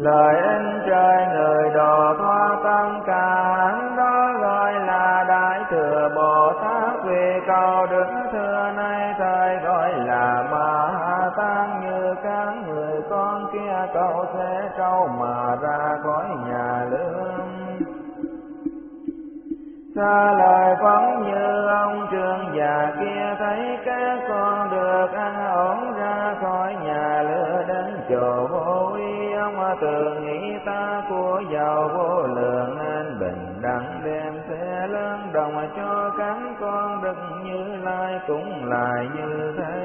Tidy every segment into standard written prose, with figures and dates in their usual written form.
Lời in trời người độ thoát tất cả hạnh đó gọi là Đại Thừa Bồ Tát. Vì cầu đức thưa nay thời gọi là Ma Ha Tát. Như các người con kia cầu sẽ trâu mà ra khỏi nhà lương. Xa lời phóng như ông trường già kia thấy các con được ăn ổn ra khỏi nhà lửa đến chỗ vô uy. Ông tự nghĩ ta của giàu vô lượng nên bình đẳng đem xe lớn đồng cho các con Đức Như Lai cũng lại như thế.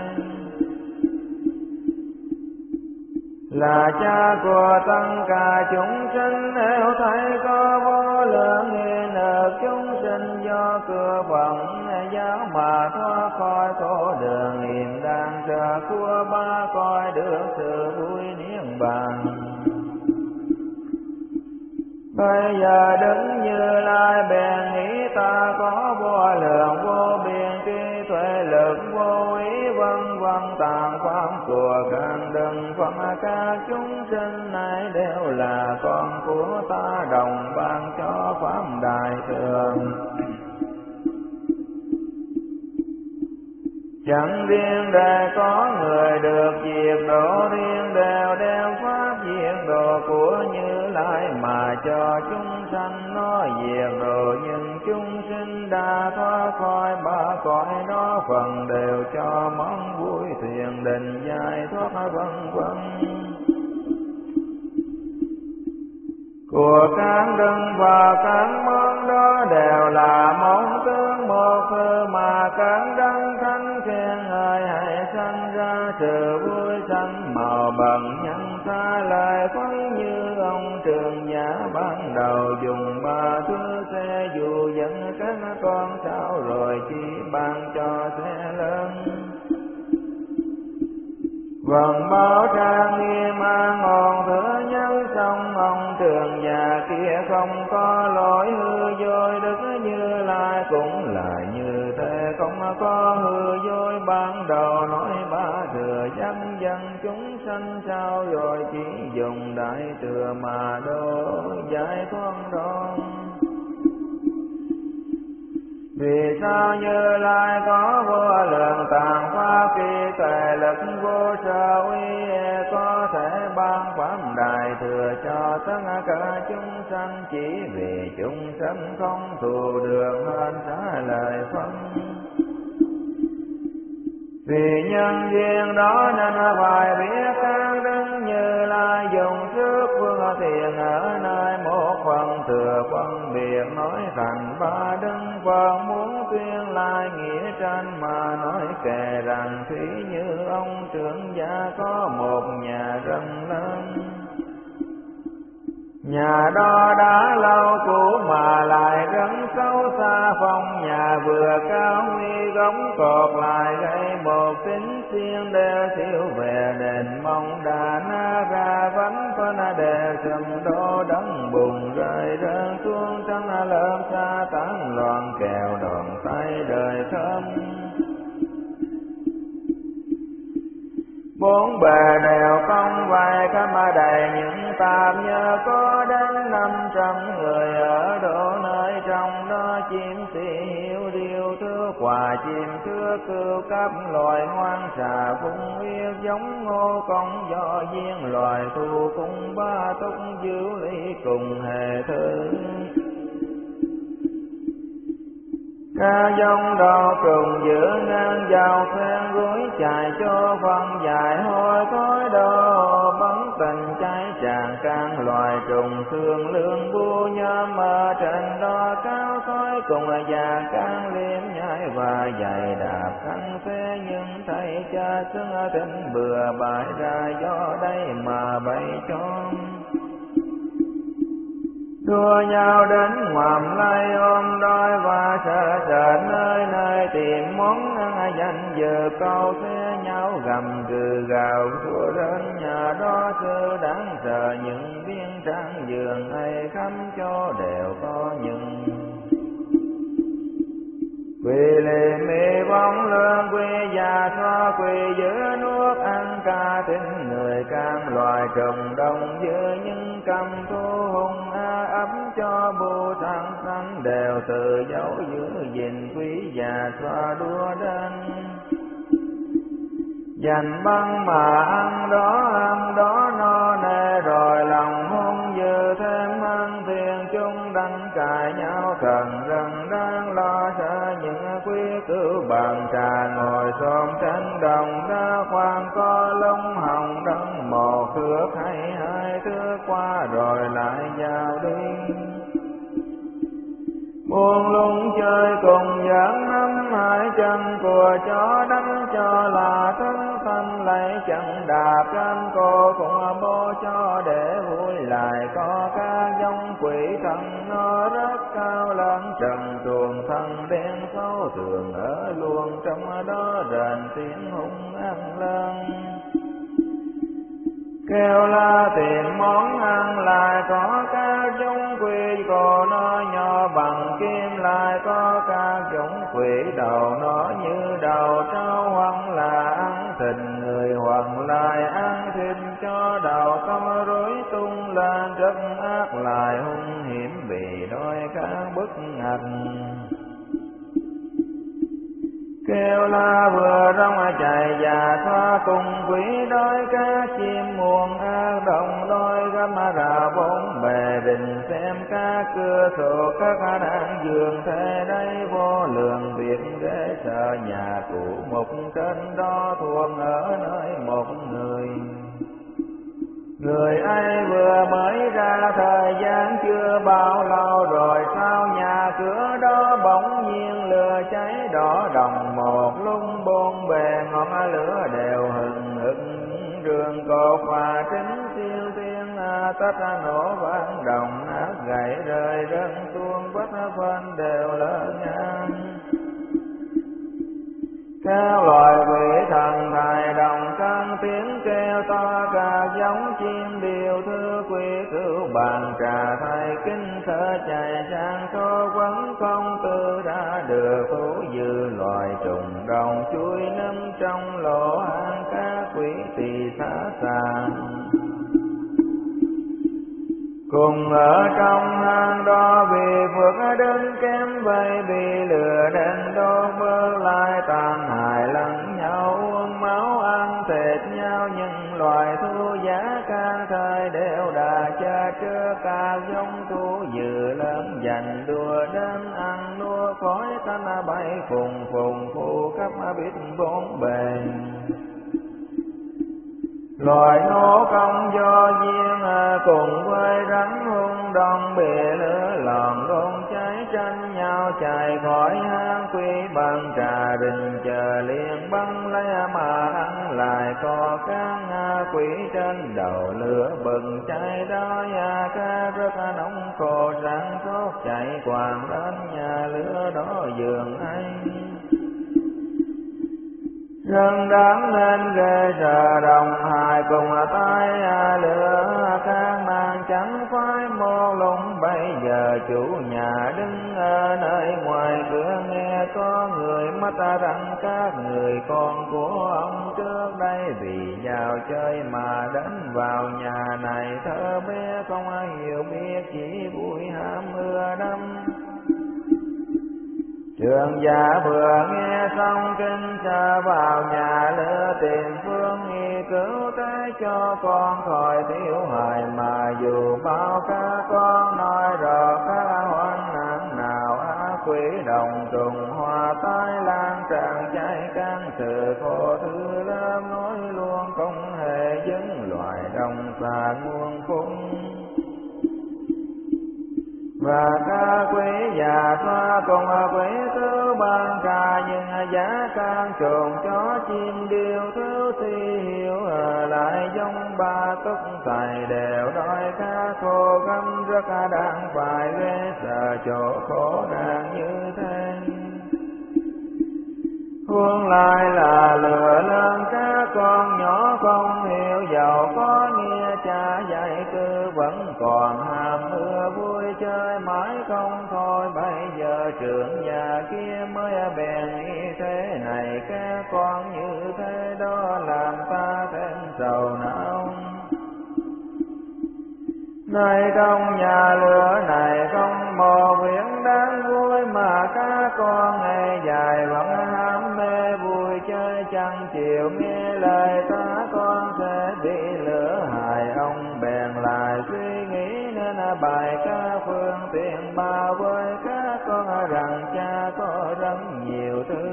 Là cha của tất cả chúng sinh nếu thấy có vô lượng nghi nợ chúng sinh do cửa phận giáo mà thoát khỏi khổ đường hiện đang chờ của ba cõi được sự vui niết bàn. Bây giờ Đức Như Lai bèn nghĩ ta có vô lượng vô biên trí tuệ lực vô ý vân vân tạng pháp của các đấng Phật. Các chúng sinh này đều là con của ta đồng ban cho pháp đại thường. Chẳng riêng để có người được diệt độ, riêng đều đem pháp diệt độ của Như Lai mà cho chúng sanh nó diệt độ. Nhưng chúng sinh đã thoát khỏi ba cõi đó, phần đều cho mong vui thiền định giải thoát vân vân. Của các đấng và các món đó đều là món tướng một thứ mà các đấng thánh khen ngợi, hãy sanh ra sự vui sanh màu bằng nhân xa. Lời phấn như ông trường giả ban đầu dùng ba thứ xe dù dẫn các con sao rồi chỉ ban cho xe lớn. Vần báo trang nghiêm an ổn thứ nhân xong ông trường già kia không có lỗi hư dối. Đức Như Lai cũng là như thế, không có hư dối ban đầu nói ba thừa dân dân chúng sanh sao rồi chỉ dùng đại thừa mà độ giải thoát đó. Vì sao Như Lai có vô lượng tạng pháp kỳ tuệ lực vô sở uy, có thể ban pháp đại thừa cho tất cả chúng sanh, chỉ vì chúng sanh không thù được hơn trả lời phân. Vì nhân duyên đó nên phải biết các Đức Như Lai dùng sức phương tiện ở nơi một phần thừa phân biệt nói thành ba Đức Phật. Muốn tuyên lai nghĩa tranh mà nói kể rằng thí như ông trưởng gia có một nhà rất lớn. Nhà đó đã lâu cũ mà lại rất xấu xa, phong nhà vừa cao huy gốc cột lại gây một kính xiên đều thiếu về nền mong đã na ra vánh phân đều sầm đổ đấng bùng rơi rơi xuống trong lớp xa tán loạn kèo đòn tay đời thơm. Bốn bề đều không vài khắp đầy những tạp nhơ, có đến 500 người ở độ nơi trong đó chim sĩ hiếu điêu thưa quả chim thưa cừu cấp loài hoang xà phung yêu giống ngô công do duyên loài thu cung ba túc diệu lý cùng hề thư. Ca dông đầu trùng giữa ngang dạo phen rối chạy cho phân dài hôi khói đô bắn tình cháy tràn can loài trùng thương lương bu nhâm ở trên đó cao khói cùng già can liếm nhai và dày đạp khăn phê nhưng thấy cha xứng tình bừa bãi ra do đây mà bay trốn. Đua nhau đến ngoạm lay ôm đôi và sợ sợ nơi nơi tìm món ăn danh dự câu xe nhau gầm gừ gào thua đến nhà đó sư đáng sợ những viên trang giường ấy khắp cho đều có những Quỳ lì mì bóng lương quy già xoa quỳ giữa nuốt ăn ca thính người can loài trùng đông giữa những cầm thu hùng ấm cho bu thăng sanh đều từ dấu giữ gìn quý già xoa đua đến dành băng mà ăn đó no nê rồi lòng hung dư thêm ăn thiền chung đăng cài nhau thần rần đang lo sợ những quý cửu bàn trà ngồi xôm trên đồng ra khoan có lông hồng đấng một thước hay hai thước qua rồi lại vào đi buông lung chơi cùng giỡn nắm hai chân của chó đánh cho là thân thân lấy chân đạp trên cô cùng bố cho để vui lại có các giống quỷ thần nó rất cao lớn trần tuồng thân đen xấu thường ở luôn trong đó rền tiếng hung ăn lên kêu la tìm món ăn lại có các giống quỷ cổ nó nhỏ bằng kim lại có các giống quỷ đầu nó như đầu trâu hoặc là ăn thịt người hoặc lại ăn thịt cho đầu tâm rối tung lên rất ác lại hung hiểm bị đôi các bức ngặt kêu la vừa rong chạy và xoa cùng quỷ đói cá chim muôn ác đồng đôi găm ra bốn bề đình xem cá cửa sổ các đang giường thế đây vô lượng việc ghế sợ nhà cũ mục trên đó thuồng ở nơi một người ấy vừa mới ra thời gian chưa bao lâu rồi sao nhà cửa đó bỗng nhiên lửa cháy đỏ đồng một lung bốn bề ngọn lửa đều hừng hực đường cột và trứng siêu thiên tất nổ vang đồng nát gãy rơi rơi xuống vách phân đều lỡ ngang các loài quỷ thần thầy đồng căn tiếng kêu to cả giống chim điều thư quỷ cửu bàn trà thầy kinh thở chạy sang số quấn công tư đã được thú dư loài trùng đồng chui nấm trong lỗ hang các quỷ tỳ xá sàn cùng ở trong hang đó vì phước đứng kém vây bị lừa đến đốt bước lại tàn hại lẫn nhau uống máu ăn thịt nhau những loài thú giá can thời đều đã cha trước cả giống thú dữ lớn dành đua đến ăn đua khói thanh bay phùng phùng phu khắp biết bốn bề loài nô công do duyên cùng với rắn hung đông bể lửa lòn đôn cháy tranh nhau chạy khỏi hang quy bằng trà đình chờ liền băng lấy mà ăn lại có các quỷ trên đầu lửa bừng cháy đó ca rất nóng khô rắn sốt chạy quàng đến nhà lửa đó giường anh dân đáng nên ghê sợ đồng hài cùng tay lửa các nàng chẳng phải mô lung bây giờ chủ nhà đứng ở nơi ngoài cửa nghe có người mắt rằng các người con của ông trước đây vì vào chơi mà đến vào nhà này thơ bé không ai hiểu biết chỉ vui ham mưa đắm trường giả vừa nghe xong kinh sợ vào nhà lửa tìm phương nghi cứu thế cho con khỏi thiếu hại mà dù bao các con nói rõ các hoan nạn nào quỷ đồng trùng hoa tai lan tràn cháy can sự khổ thứ lớp nói luôn không hề dứng loài đồng xa muôn phung và ca quỷ già xoa cùng quỷ thứ ban ca nhưng giá can trồn chó chim điêu thứ thi hiểu lại giống ba túc tài đều đói cá khô găm rất đang phải ghê sợ chỗ khổ nạn như thế Huống lại là lừa lên các con nhỏ không hiểu giàu có nghe cha dạy cứ vẫn còn ham mưa vui chơi mãi không thôi bây giờ trưởng già kia mới bèn ý thế này, các con như thế đó làm ta thêm sầu não. Nay trong nhà lửa này không một việc đáng vui, mà các con ngày dài vẫn ham mê vui chơi chẳng chịu nghe lời ta, con sẽ bị lửa hại. Ông bèn lại suy nghĩ nên bài ca phương tiện bảo với các con rằng cha có rất nhiều thứ.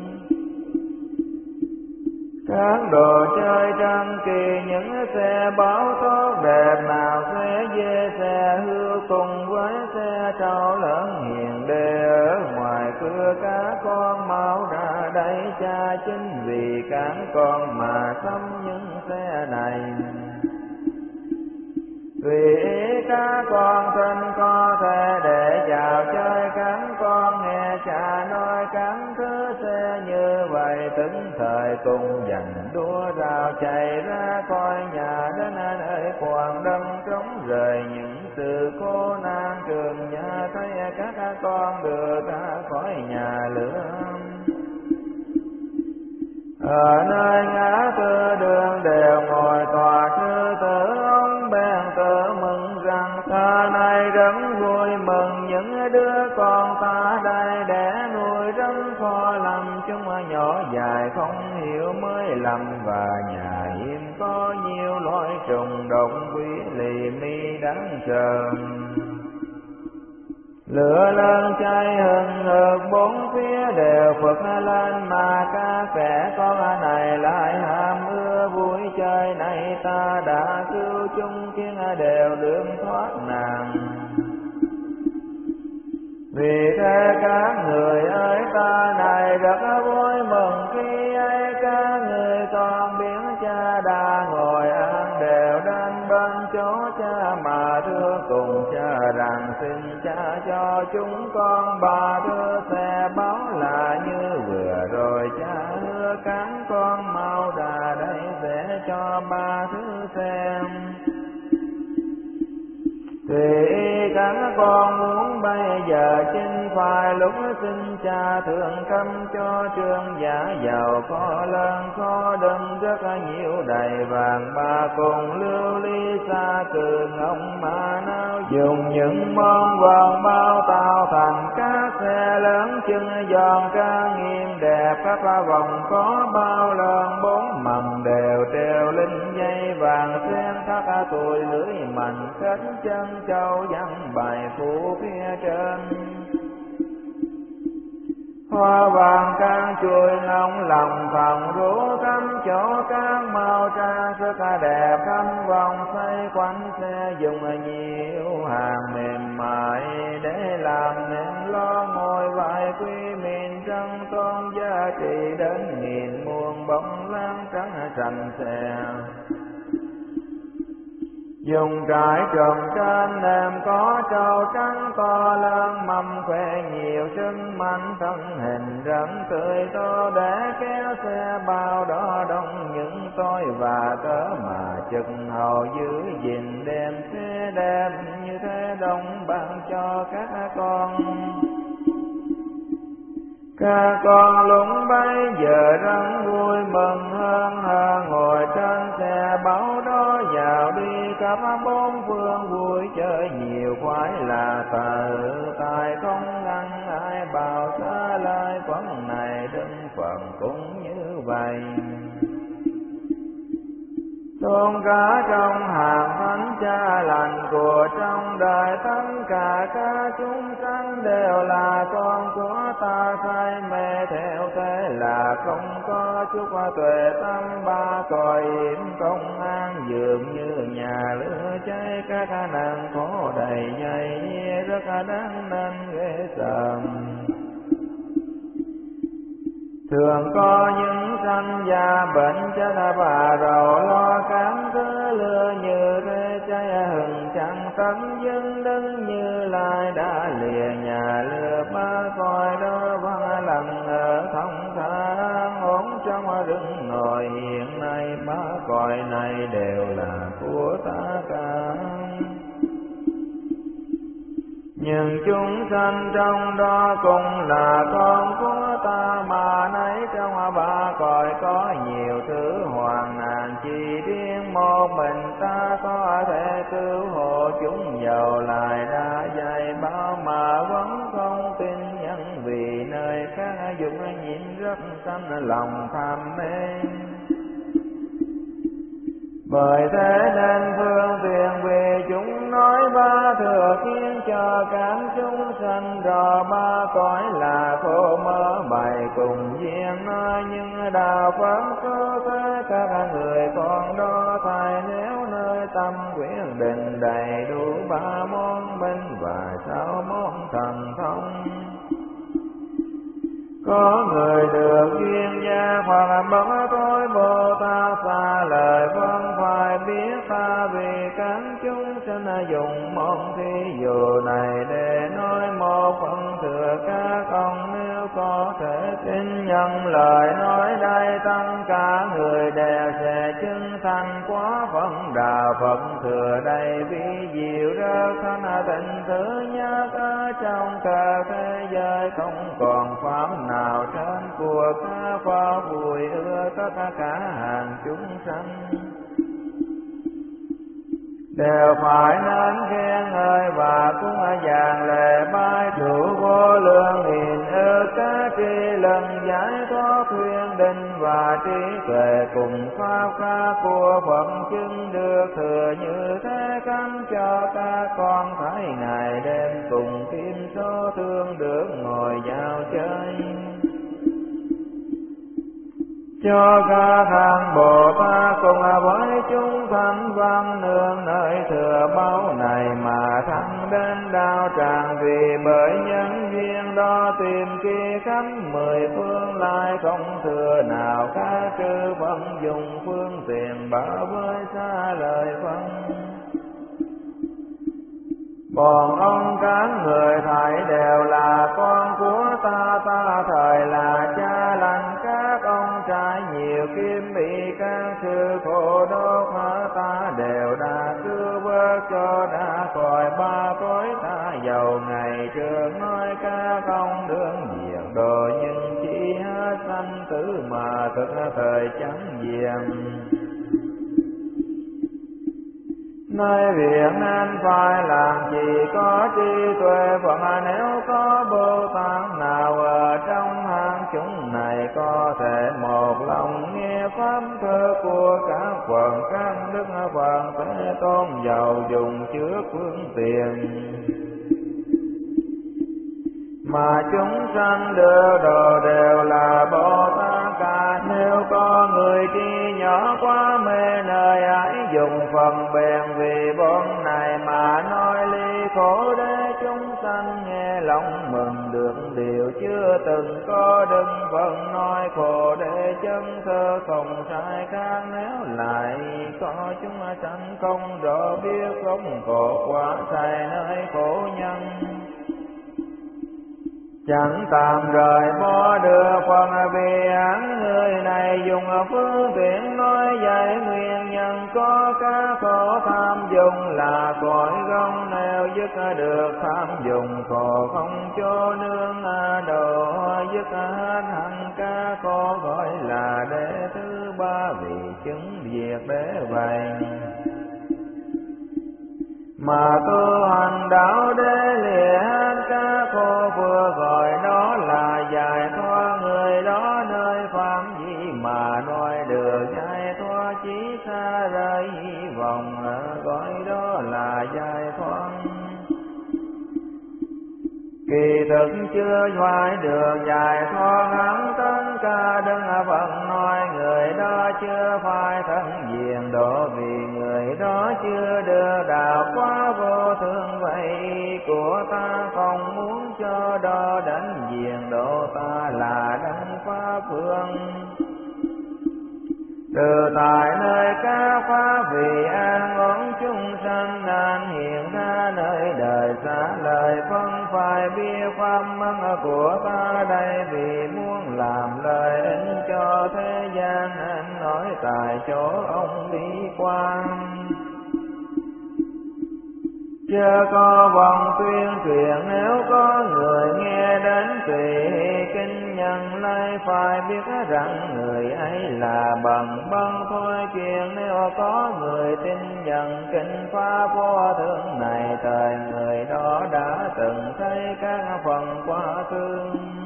Các đồ chơi tranh kỳ, những xe báo tốt đẹp nào, xe dê xe hươu cùng với xe trâu lớn hiền đệ ở ngoài cửa. Các con mau ra đây, cha chính vì cản con mà xăm những xe này. Vì ý các con thân có thể để vào chơi, các con nghe cha nói các thứ xe như vậy, tính thời cùng dành đua rào chạy ra coi nhà đến nơi quảng đông trống rời những sự cô nan trường nhà, thấy các con đưa ra khỏi nhà lửa. Ở nơi ngã tư đường đều ngồi tòa sư tử, ông bèn tự mừng rằng ta nay rất vui mừng, những đứa con ta đây để nuôi rất khó lầm. Chúng nhỏ dài không hiểu mới lầm, và nhà hiếm có nhiều loại trùng độc quý lì mi đáng sợ. Lửa lớn cháy hừng hực bốn phía đều phật lên, mà các kẻ con này lại ham ưa vui chơi này. Ta đã cứu chúng khiến đều được thoát nạn. Vì thế các người ơi, ta này rất vui mừng khi ấy các người con biến cha đã ngồi an đều đến bên chỗ cha, mà thưa cùng cha rằng xin cha cho chúng con ba thứ xe báo là như vừa rồi cha hứa. Các con mau ra đây sẽ cho ba thứ xem. Thì các con muốn bây giờ chinh phải lúc xin cha thường cấm cho trương giả giàu có lớn khó đừng rất nhiều đầy vàng bạc cùng lưu ly xa cừ ngọc mà nào dùng những món vàng bao tạo thành các xe lớn chân giòn ca nghiêm đẹp. Các vòng có bao lớn bốn mầm đều treo linh dây vàng xen các tuổi lưỡi mạnh kết chân châu văn bài phủ phía trên. Hoa vàng can chuối nóng lòng phòng rú cắm chỗ các màu trang sức đẹp khắp vòng xoay quanh xe dùng nhiều hàng mềm mại để làm nên lo ngồi vài quý miền trăng tôn giá trị đến nghìn muôn bóng láng trắng sành xe. Dùng trải trồng trên nệm có trâu trắng to lớn mâm khoe nhiều trứng manh thân hình rắn tươi to để kéo xe bao đó đông những tôi và tớ mà chừng hầu giữ gìn đem xe đẹp như thế đông ban cho các con. Các con lúc bấy giờ rất vui mừng hơn ngồi trên xe báo đó vào đi khắp bốn phương vui chơi nhiều khoái là tự tại không ngăn ai bảo xa lai phần này đơn phần cũng như vậy. Tôn cả trong hàng thánh cha lành của trong đời tất cả các chúng sanh đều là con của ta say mê theo thế là không có chút tuệ tâm ba cõi yểm công an dường như nhà lửa cháy các nàng khổ đầy nhây rất đáng nên ghê sợ. Thường có những sanh già bệnh chết và rầu lo cảm thứ lừa như rễ cháy hừng chẳng tấm dân đứng như lai đã lìa nhà lừa ba coi đó văn lần ở thông thả ổn trong rừng ngồi hiện nay ba coi này đều là của ta cả. Nhưng chúng sanh trong đó cũng là con của ta, mà nấy trong ba cõi có nhiều thứ hoạn nạn, chỉ riêng một mình ta có thể cứu hộ chúng, dầu lại đã dạy bảo mà vẫn không tin nhân, vì nơi khác dục nhiễm rất sanh lòng tham mê. Bởi thế nên phương tiện vì chúng nói ba thừa, khiến cho các chúng sanh rõ ba cõi là khổ mơ bày cùng duyên nói. Nhưng đạo Phật có thế các người con đó thay, nếu nơi tâm quyết định đầy đủ ba món minh và 6 món thần thông. Có người được duyên gia hoặc bậc tối Bồ Tát xa lời phân phải biết ta, vì các chúng sanh dùng môn thí dụ này để nói một phần thừa các ông. Nếu có thể tin nhận lời nói đây, tất cả người đều sẽ chứng thành quá phần đạo Phật thừa đây. Ví diệu rất thanh tịnh thứ nhất ở trong cả thế giới, không còn pháp nào trên của các pháp vui ưa tất cả hàng chúng sanh. Đều phải nên khen ngợi và cúng dàn lễ bái trụ vô lượng nghìn ức các tri lần giải thoát khuyên định và trí tuệ cùng pháp khác của Phật chứng được thừa. Như thế cắn cho các con thấy ngày đêm cùng kim số thương được ngồi vào chơi. Cho các hàng Bồ Tát cùng với chúng thanh văn nương nơi thừa báu này mà thăng đến đạo tràng. Vì bởi nhân duyên đó tìm kia khắp 10 phương lại không thừa nào, các chư Phật dùng phương tiện bảo với xa lời phân. Bọn ông các người thảy đều là con của ta, ta thời là cha lành các ông trải nhiều kim bị các sự khổ đốt, ta đều đã cứu vớt cho đã khỏi ba cõi ta. Dầu ngày trường nói các ông đương diệt đồ, nhưng chỉ hết sanh tử mà thực thời chẳng diệt. Nơi việc nên phải làm chỉ có trí tuệ Phật, nếu có Bồ Tát nào ở trong hàng chúng này có thể một lòng nghe pháp thơ của các Phật. Các đức Phật Thế Tôn giàu dùng trước phương tiện mà chúng sanh đưa đồ đều là Bồ Tát cả. Nếu có người chi nhỏ quá mê nơi ấy dùng phần bèn vì bọn này mà nói ly khổ để chúng sanh nghe lòng mừng được điều chưa từng có. Đừng phần nói khổ để chân thơ không sai khác, nếu lại có chúng sanh không rõ biết không khổ quá sai nơi khổ nhân. Chẳng tạm rời bỏ được phần vì án người này dùng phương tiện nói dạy nguyên nhân có các khổ tham dùng là cội gông. Nếu dứt được tham dùng khổ không cho nương độ, dứt hết hẳn các khổ gọi là đệ thứ ba, vì chứng diệt để vậy. Mà tu hành đạo để lìa hết các khổ vừa gọi đó là giải thoát. Người đó nơi phạm gì mà nói được giải thoát, chỉ xa rời hy vọng gọi đó là giải thoát. Kỳ thực chưa phải được giải thoát hẳn tất cả, đừng phận nói người đó chưa phải thân diện độ, vì người đó chưa được đạo quá vô thường. Vậy của ta không muốn cho đó đánh diện độ, ta là đấng pháp phương. Từ tại nơi các pháp vì an ổn chúng sanh nan hiện ra nơi đời xa lời phân phải biết pháp mắng của ta đây, vì muốn làm lời ích cho thế gian nên nói tại chỗ ông đi qua. Chớ có vòng tuyên truyền, nếu có người nghe đến tùy kinh nhân lấy, phải biết rằng người ấy là bần bân thôi chuyện. Nếu có người tin nhận kinh pháp vô thượng này, thời người đó đã từng thấy các phần quá khứ.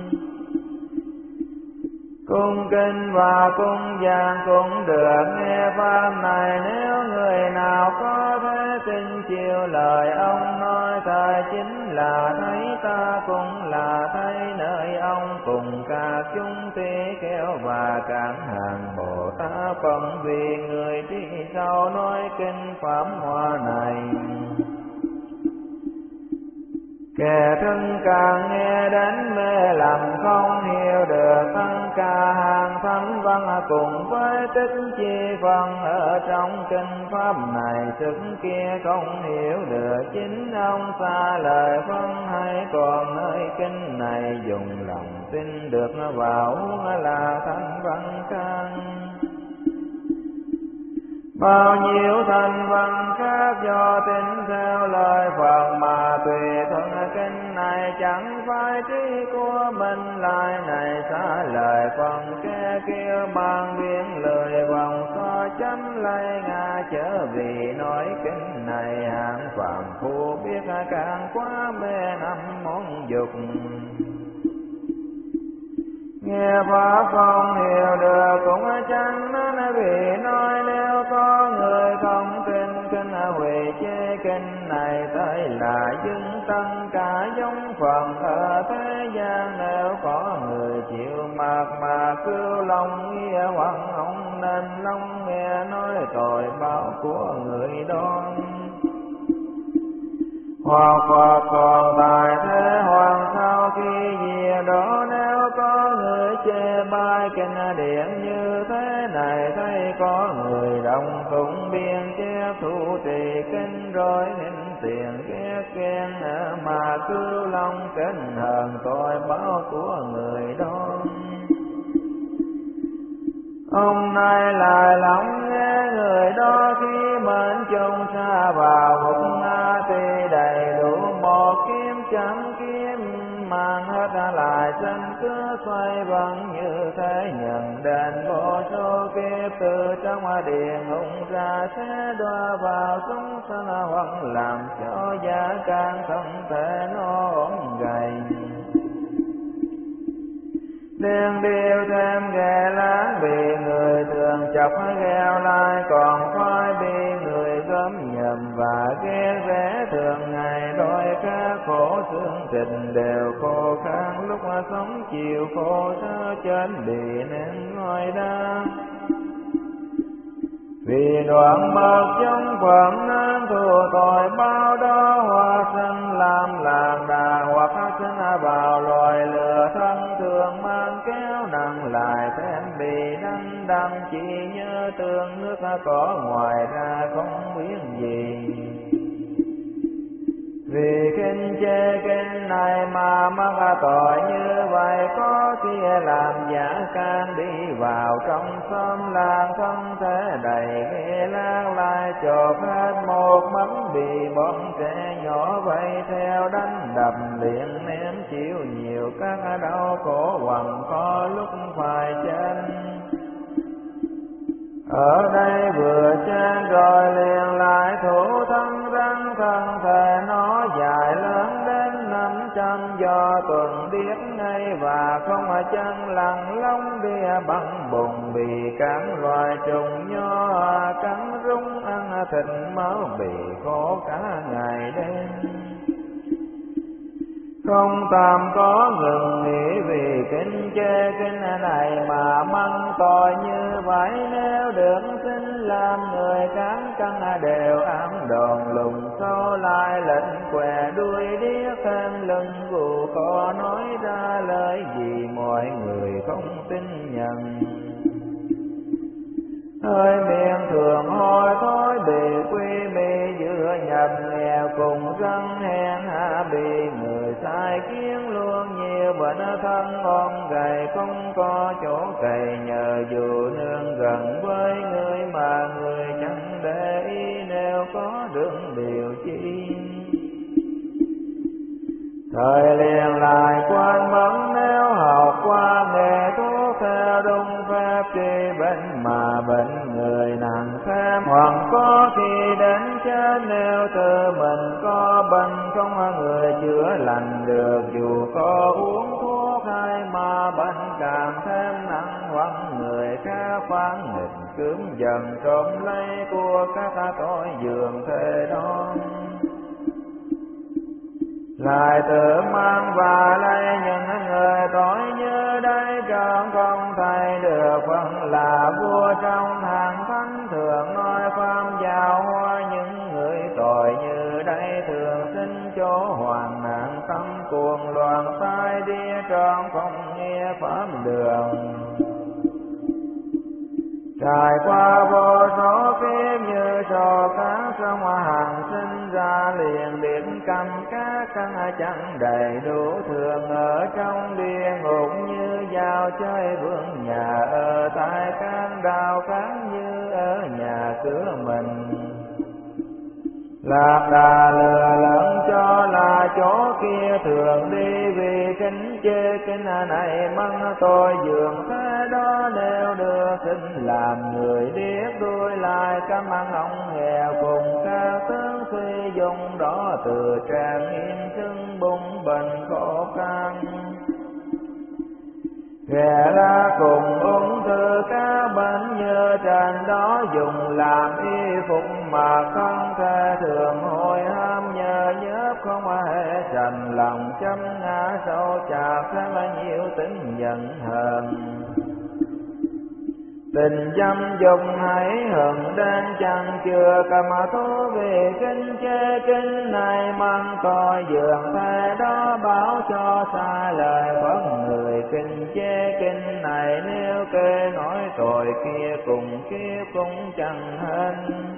Cung kinh và cung giảng cũng được nghe pháp này, nếu người nào có thể tin chiều lời ông nói, thời chính là thấy ta cũng là thấy nơi ông, cùng các chúng tỷ kheo và các hàng Bồ Tát phần vì người đi sau nói kinh pháp hoa này. Kẻ thân càng nghe đến mê lầm không hiểu được, thân ca hàng thánh văn cùng với tích chi phần ở trong kinh pháp này, sức kia không hiểu được chính ông xa lời phân hay, còn nơi kinh này dùng lòng tin được vào là thánh văn căn. Bao nhiêu thành văn khác do tin theo lời Phật mà tùy thuận kinh này, chẳng phải trí của mình lại này xa lời phần kẻ kia mang biến lời vòng so chấm lấy ngã, chớ vì nói kinh này hạng phàm phu biết càng quá mê năm món dục. Nghe pháp không hiểu được cũng chẳng nên vì nói, nếu có người không tin kinh hủy chế kinh này, tới là dưng tất cả giống phần ở thế gian. Nếu có người chịu mặc mà cứu lòng nghĩa hoặc không nên lòng nghe nói tội báo của người đó. Hoặc Phật còn tại thế hoặc sau khi về đó, nếu có người chê bai kinh điển như thế này, thấy có người đồng tụng biên chép thủ trì kinh rồi nên tiền ghét ghen mà cứu lòng kính hờn tội báo của người đó. Hôm nay lại lắng nghe người đó khi mệnh chung xa vào vực ma, tuy đầy đủ một kiếm chẳng kiếm mang hết lại chân cứ xoay vần như thế, nhận đền vô số kiếp từ trong địa ngục ra, sẽ đọa vào chúng sanh hoặc làm cho gia can thân thể nó ốm gầy. Đêm điều thêm ghê láng bị người thường chọc gheo lai, còn phải bị người gớm nhầm và ghét rẽ thường ngày. Đôi các khổ xương thịt đều khô khan, lúc sống chiều khổ sơ trên bị ném ngôi đá. Vì đoạn mất trong phẩm nên thù tội bao đó, hoa sinh làm làng đà hoặc sinh vào loài lửa, thân thường mang kéo nặng lại thêm bị đắng đắng, chỉ nhớ tương nước có ngoài ra không biết gì. Vì kinh chê kinh này mà mắc tội như vậy, có kia làm giả can đi vào trong xóm làng, thân thể đầy ghê lan lại chộp hết một mắm, bị bọn trẻ nhỏ vây theo đánh đập liền ném chịu nhiều các đau khổ quằn có lúc phải chết. Ở đây vừa chết rồi liền lại thủ thân răng, thân thể nó dài lớn đến 500 do tuần điếc ngay, và không chân lằn lông đĩa bằng bụng, bị các loài trùng nho cắn rung ăn thịt máu, bị khổ cả ngày đêm. Không tạm có ngừng nghỉ vì kinh chê kinh này mà mắng tội như vậy, nếu được xin làm người cán cân đều ám đòn lùng sâu lại lệnh què đuôi điếc thêm lưng gù, có nói ra lời gì mọi người không tin nhận. Hơi miệng thường hôi thối bị quy mì, giữa nhập nghèo cùng răng hèn hạ, bị người sai kiến luôn nhiều bệnh thân ôm gầy, không có chỗ cày nhờ dù nương gần với người mà người chẳng để ý, nếu có đường điều chi. Thời liền lại quên mất nếu học qua nghề thuốc theo đúng phép trị bệnh mà bệnh người nặng thêm, hoặc có khi đến chết nếu tự mình có bệnh không người chữa lành được, dù có uống thuốc hay mà bệnh càng thêm nặng, hoặc người khác phán nghịch cưỡng dần trộm lấy của các tội dường thế đó. Lại tự mang và lấy những người tội như đây, trọn không thay được phần là vua trong hàng thánh, thường nói pháp giáo hóa những người tội như đây, thường sinh chỗ hoàn nạn tâm cuồng loạn sai đi, trọn không nghe pháp đường. Trải qua vô số kiếp như trò cá sông hàng sinh ra, liền điểm cầm các căn chẳng đầy đủ, thường ở trong địa ngục như dao chơi vương nhà, ở tại các đào khác như ở nhà cửa mình. Lạc đà lừa lẫn cho là chỗ kia thường đi, vì kính chê kính này mắng tôi dường thế đó, nếu đưa xin làm người điếc đuôi lại căm ăn ông nghèo cùng ca tướng suy dùng đó, từ trang yên sưng bung bệnh khổ khăn. Ghẻ ra cùng ung thư các bệnh như trần đó, dùng làm y phục mà không thể thường hồi ham, nhờ nhớp không hề trầm lòng châm ngã sâu chạc, thêm nhiều tính giận hờn. Tình dâm dục hãy hừng đến chẳng chưa cầm thú, vì kinh chê kinh này mang coi dường thế đó, báo cho sai lời vẫn người kinh chê kinh này, nếu kê nói tội kia cùng kiếp cũng chẳng hên.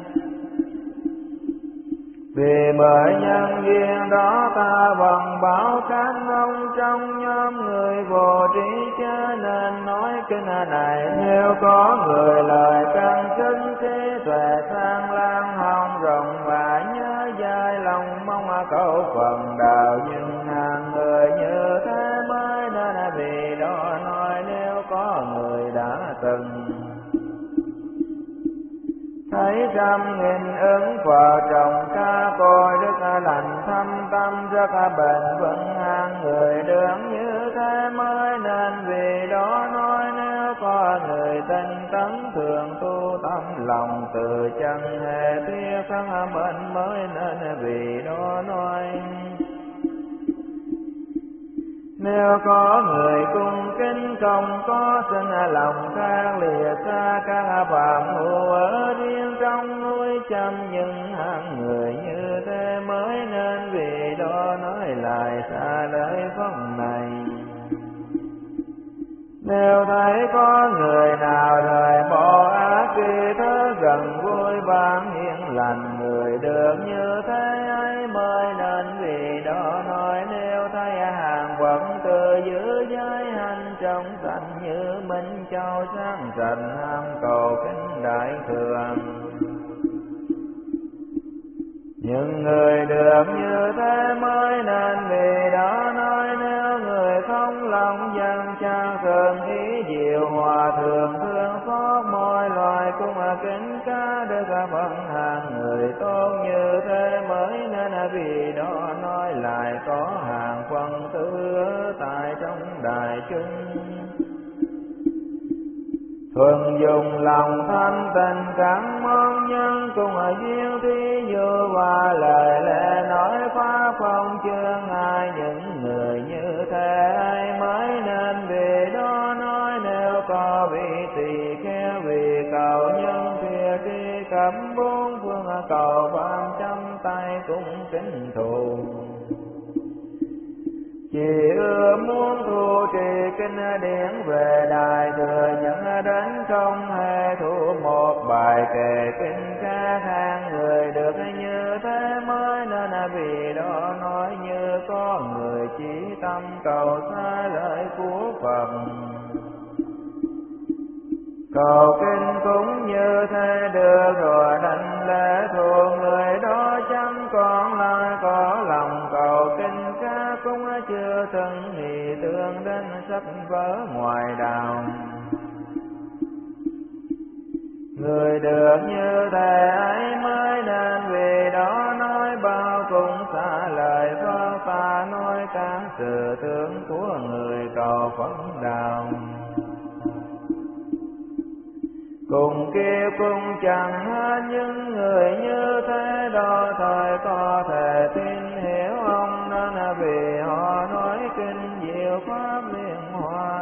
Vì bởi nhân duyên đó ta bằng báo các ông trong nhóm người vô trí, cho nên nói kinh này, nếu có người lời căn sinh trí tuệ sang lan hồng rộng, và nhớ dài lòng mong cầu phần đạo, nhưng hàng người như thế mới nên vì đó nói, nếu có người đã từng thấy trăm nghìn ứng Phật trồng ca cội, đức lành thâm tâm rất bền vững, hàng người đường như thế mới nên vì đó nói, nếu có người tinh tấn thường tu tâm lòng, từ chân hề tiếc thân mệnh mới nên vì đó nói. Nếu có người cung kính không có sinh lòng khác, lìa xa các phạm hữu ở riêng trong núi chăm, nhưng hạng người như thế mới nên vì đó nói lại xa lời phong này. Nếu thấy có người nào rời bỏ ác kỳ thơ gần vui vang hiền lành, người được như thế ấy mới nên vì đó nói, nếu thấy hàng vẫn tự giữ giới hành trong sạch, như Minh Châu sáng sạch ham cầu kính đại thường. Nhưng người được như thế mới nên vì đó nói, nếu người không lòng dân trang thường ý diệu hòa, thường thương xót mọi loài cũng kính ca đức vận hàng người tôn, như thế mới nên vì đó nói lại có hàng phân tư tại trong đại chúng. Thường dùng lòng thanh tình cảm mong nhân, cùng duyên thí dụ và lời lẽ nói pháp phong chương ai, những người như thế ai mới nên vì đó nói, nếu có vị tỳ kheo vì cầu nhân thìa tri cẩm bốn phương cầu phạm trăm tay cũng kính thù. Chỉ ưa muốn thu trì kinh điển về Đại Thừa, nhận đến không hề thu một bài kệ kinh khác, hàng người được như thế mới nên vì đó nói, như có người chỉ tâm cầu xa lời của Phật. Cầu kinh cũng như thế được rồi, đảnh lễ thuộc người đó chẳng chưa thân thì tương đến sách vở ngoài đạo. Người được như thế ấy mới nên vì đó nói bao cũng xa lời phơ pha nói các sự tướng của người cầu Phật đạo. Cùng kiếp cũng chẳng hết những người như thế đó thời có thể tin hiểu ông nên vì họ nói kinh diệu pháp liên hoa.